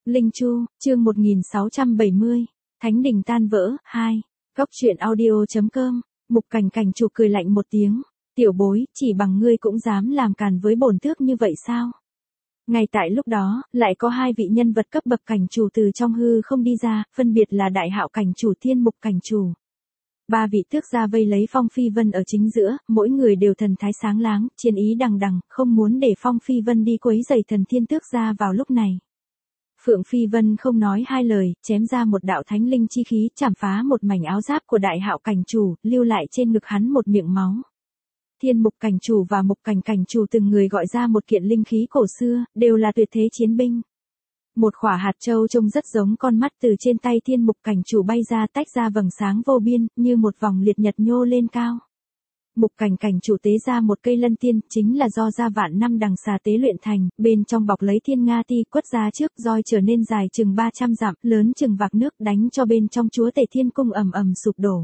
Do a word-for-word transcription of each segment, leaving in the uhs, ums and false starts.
Linh Chu, chương một nghìn sáu trăm bảy mươi, Thánh đình tan vỡ, hai, Góc truyện audio.com, Mục Cảnh Cảnh chủ cười lạnh một tiếng, tiểu bối, chỉ bằng ngươi cũng dám làm càn với bổn tước như vậy sao? Ngay tại lúc đó, lại có hai vị nhân vật cấp bậc cảnh chủ từ trong hư không đi ra, phân biệt là Đại Hạo cảnh chủ Thiên Mục cảnh chủ. Ba vị tước gia vây lấy Phong Phi Vân ở chính giữa, mỗi người đều thần thái sáng láng, chiến ý đằng đằng, không muốn để Phong Phi Vân đi quấy rầy thần thiên tước gia vào lúc này. Phượng Phi Vân không nói hai lời, chém ra một đạo thánh linh chi khí, chảm phá một mảnh áo giáp của Đại Hạo cảnh chủ, lưu lại trên ngực hắn một miệng máu. Thiên Mục cảnh chủ và Mục Cảnh cảnh chủ từng người gọi ra một kiện linh khí cổ xưa, đều là tuyệt thế chiến binh. Một khỏa hạt châu trông rất giống con mắt từ trên tay Thiên Mục cảnh chủ bay ra, tách ra vầng sáng vô biên, như một vòng liệt nhật nhô lên cao. Mục Cảnh cảnh chủ tế ra một cây lân tiên, chính là do ra vạn năm đằng xà tế luyện thành, bên trong bọc lấy thiên nga ti, quất ra trước, roi trở nên dài chừng ba trăm dặm, lớn chừng vạc nước, đánh cho bên trong chúa tể thiên cung ầm ầm sụp đổ.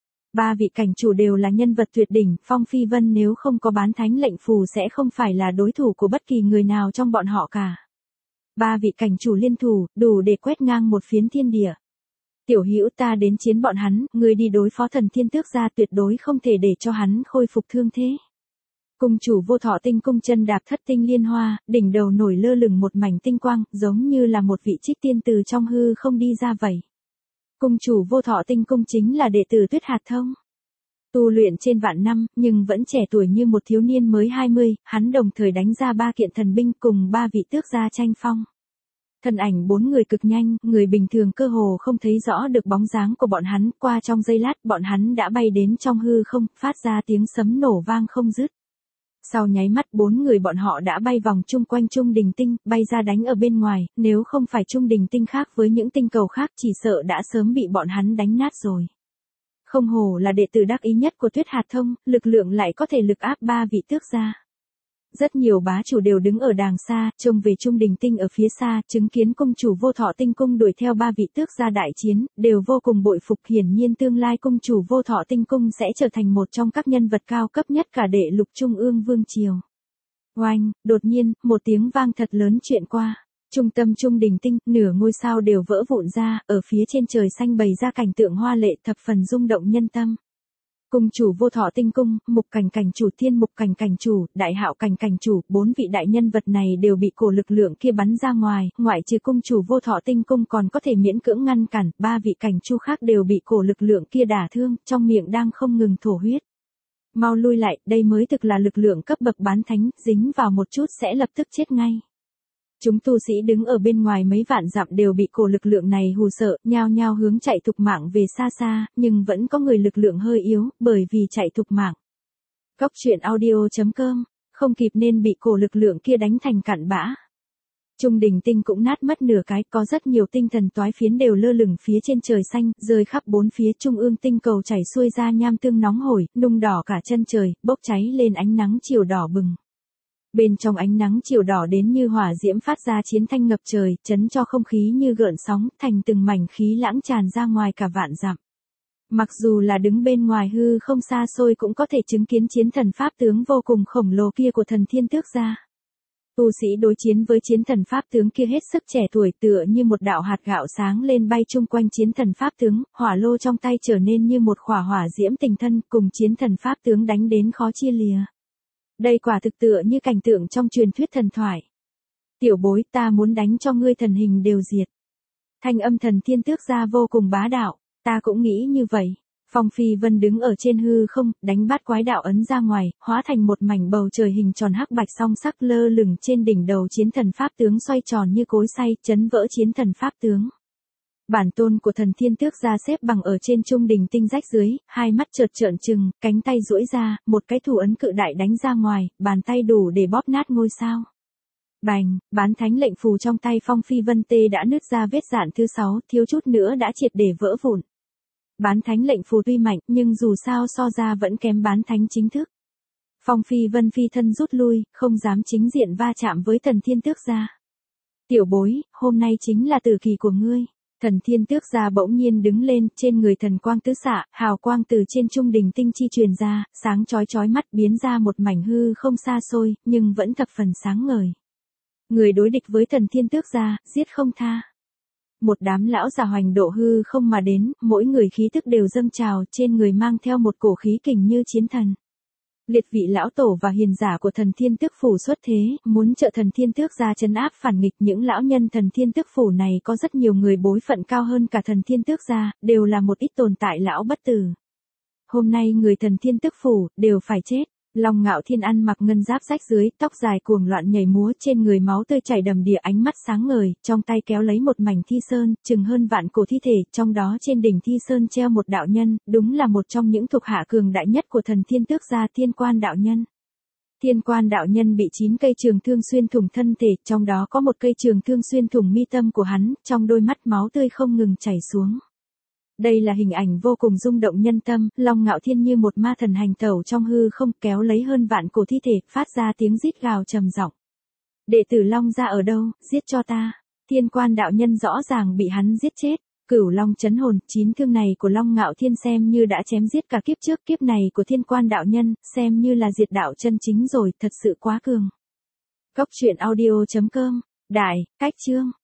Ba vị cảnh chủ đều là nhân vật tuyệt đỉnh, Phong Phi Vân nếu không có bán thánh lệnh phù sẽ không phải là đối thủ của bất kỳ người nào trong bọn họ cả. Ba vị cảnh chủ liên thủ, đủ để quét ngang một phiến thiên địa. Tiểu Hữu, ta đến chiến bọn hắn, ngươi đi đối phó thần thiên tước gia, tuyệt đối không thể để cho hắn khôi phục thương thế. Cung chủ Vô Thọ Tinh cung chân đạp thất tinh liên hoa, đỉnh đầu nổi lơ lửng một mảnh tinh quang, giống như là một vị trích tiên từ trong hư không đi ra vậy. Cung chủ Vô Thọ Tinh cung chính là đệ tử Tuyết Hạt Thông. Tu luyện trên vạn năm, nhưng vẫn trẻ tuổi như một thiếu niên mới hai mươi, hắn đồng thời đánh ra ba kiện thần binh cùng ba vị tước gia tranh phong. Thân ảnh bốn người cực nhanh, người bình thường cơ hồ không thấy rõ được bóng dáng của bọn hắn, qua trong giây lát bọn hắn đã bay đến trong hư không, phát ra tiếng sấm nổ vang không dứt. Sau nháy mắt bốn người bọn họ đã bay vòng chung quanh Trung Đình Tinh, bay ra đánh ở bên ngoài, nếu không phải Trung Đình Tinh khác với những tinh cầu khác chỉ sợ đã sớm bị bọn hắn đánh nát rồi. Không hổ là đệ tử đắc ý nhất của Tuyết Hạt Thông, lực lượng lại có thể lực áp ba vị tước gia. Rất nhiều bá chủ đều đứng ở đàng xa, trông về Trung Đình Tinh ở phía xa, chứng kiến cung chủ Vô Thọ Tinh cung đuổi theo ba vị tước gia đại chiến, đều vô cùng bội phục, hiển nhiên tương lai cung chủ Vô Thọ Tinh cung sẽ trở thành một trong các nhân vật cao cấp nhất cả đệ lục trung ương vương triều. Oanh, đột nhiên, một tiếng vang thật lớn truyền qua. Trung tâm Trung Đình Tinh, nửa ngôi sao đều vỡ vụn ra, ở phía trên trời xanh bày ra cảnh tượng hoa lệ thập phần rung động nhân tâm. Cung chủ Vô Thọ Tinh cung, Mục Cảnh cảnh chủ, Thiên Mục cảnh cảnh chủ, Đại Hạo cảnh cảnh chủ, bốn vị đại nhân vật này đều bị cổ lực lượng kia bắn ra ngoài, ngoại trừ cung chủ Vô Thọ Tinh cung còn có thể miễn cưỡng ngăn cản, ba vị cảnh chủ khác đều bị cổ lực lượng kia đả thương, trong miệng đang không ngừng thổ huyết. Mau lui lại, đây mới thực là lực lượng cấp bậc bán thánh, dính vào một chút sẽ lập tức chết ngay. Chúng tu sĩ đứng ở bên ngoài mấy vạn dặm đều bị cổ lực lượng này hù sợ, nhao nhao hướng chạy thục mạng về xa xa, nhưng vẫn có người lực lượng hơi yếu, bởi vì chạy thục mạng. Góc truyện audio.com, không kịp nên bị cổ lực lượng kia đánh thành cặn bã. Trung Đình Tinh cũng nát mất nửa cái, có rất nhiều tinh thần toái phiến đều lơ lửng phía trên trời xanh, rơi khắp bốn phía trung ương tinh cầu chảy xuôi ra nham tương nóng hổi, nung đỏ cả chân trời, bốc cháy lên ánh nắng chiều đỏ bừng. Bên trong ánh nắng chiều đỏ đến như hỏa diễm phát ra chiến thanh ngập trời, chấn cho không khí như gợn sóng, thành từng mảnh khí lãng tràn ra ngoài cả vạn dặm. Mặc dù là đứng bên ngoài hư không xa xôi cũng có thể chứng kiến chiến thần pháp tướng vô cùng khổng lồ kia của thần thiên tước gia. Tu sĩ đối chiến với chiến thần pháp tướng kia hết sức trẻ tuổi, tựa như một đạo hạt gạo sáng lên bay chung quanh chiến thần pháp tướng, hỏa lô trong tay trở nên như một khỏa hỏa diễm tình thân, cùng chiến thần pháp tướng đánh đến khó chia lìa. Đây quả thực tựa như cảnh tượng trong truyền thuyết thần thoại. Tiểu bối, ta muốn đánh cho ngươi thần hình đều diệt. Thanh âm thần thiên tước gia vô cùng bá đạo, ta cũng nghĩ như vậy. Phong Phi Vân đứng ở trên hư không, đánh bát quái đạo ấn ra ngoài, hóa thành một mảnh bầu trời hình tròn hắc bạch song sắc lơ lửng trên đỉnh đầu chiến thần pháp tướng xoay tròn như cối xay, chấn vỡ chiến thần pháp tướng. Bản tôn của thần thiên tước gia xếp bằng ở trên Trung Đình Tinh rách dưới, hai mắt chợt trợn trừng, cánh tay duỗi ra, một cái thủ ấn cự đại đánh ra ngoài, bàn tay đủ để bóp nát ngôi sao. Bành, bán thánh lệnh phù trong tay Phong Phi Vân tê đã nứt ra vết rạn thứ sáu, thiếu chút nữa đã triệt để vỡ vụn. Bán thánh lệnh phù tuy mạnh, nhưng dù sao so ra vẫn kém bán thánh chính thức. Phong Phi Vân phi thân rút lui, không dám chính diện va chạm với thần thiên tước gia. Tiểu bối, hôm nay chính là tử kỳ của ngươi. Thần thiên tước gia bỗng nhiên đứng lên, trên người thần quang tứ xạ, hào quang từ trên Trung Đình Tinh chi truyền ra, sáng chói chói mắt biến ra một mảnh hư không xa xôi, nhưng vẫn thập phần sáng ngời. Người đối địch với thần thiên tước gia, giết không tha. một đám lão già hoành độ hư không mà đến, mỗi người khí tức đều dâng trào, trên người mang theo một cổ khí kình như chiến thần. Liệt vị lão tổ và hiền giả của thần thiên tước phủ xuất thế, muốn trợ thần thiên tước ra trấn áp phản nghịch. Những lão nhân thần thiên tước phủ này có rất nhiều người bối phận cao hơn cả thần thiên tước gia, đều là một ít tồn tại lão bất tử. Hôm nay người thần thiên tước phủ, đều phải chết. Long Ngạo Thiên ăn mặc ngân giáp rách dưới, tóc dài cuồng loạn nhảy múa, trên người máu tươi chảy đầm đìa, ánh mắt sáng ngời, trong tay kéo lấy một mảnh thi sơn, chừng hơn vạn cổ thi thể, trong đó trên đỉnh thi sơn treo một đạo nhân, đúng là một trong những thuộc hạ cường đại nhất của thần thiên tước gia, Thiên Quan đạo nhân. Thiên Quan đạo nhân bị chín cây trường thương xuyên thủng thân thể, trong đó có một cây trường thương xuyên thủng mi tâm của hắn, trong đôi mắt máu tươi không ngừng chảy xuống. Đây là hình ảnh vô cùng rung động nhân tâm, Long Ngạo Thiên như một ma thần hành tẩu trong hư không, kéo lấy hơn vạn cổ thi thể, phát ra tiếng rít gào trầm giọng. Đệ tử Long gia ở đâu, giết cho ta. Thiên Quan đạo nhân rõ ràng bị hắn giết chết. Cửu Long chấn hồn, chín thương này của Long Ngạo Thiên xem như đã chém giết cả kiếp trước, kiếp này của Thiên Quan đạo nhân, xem như là diệt đạo chân chính rồi, thật sự quá cường. Cốc truyện audio chấm com, Đại, Cách Chương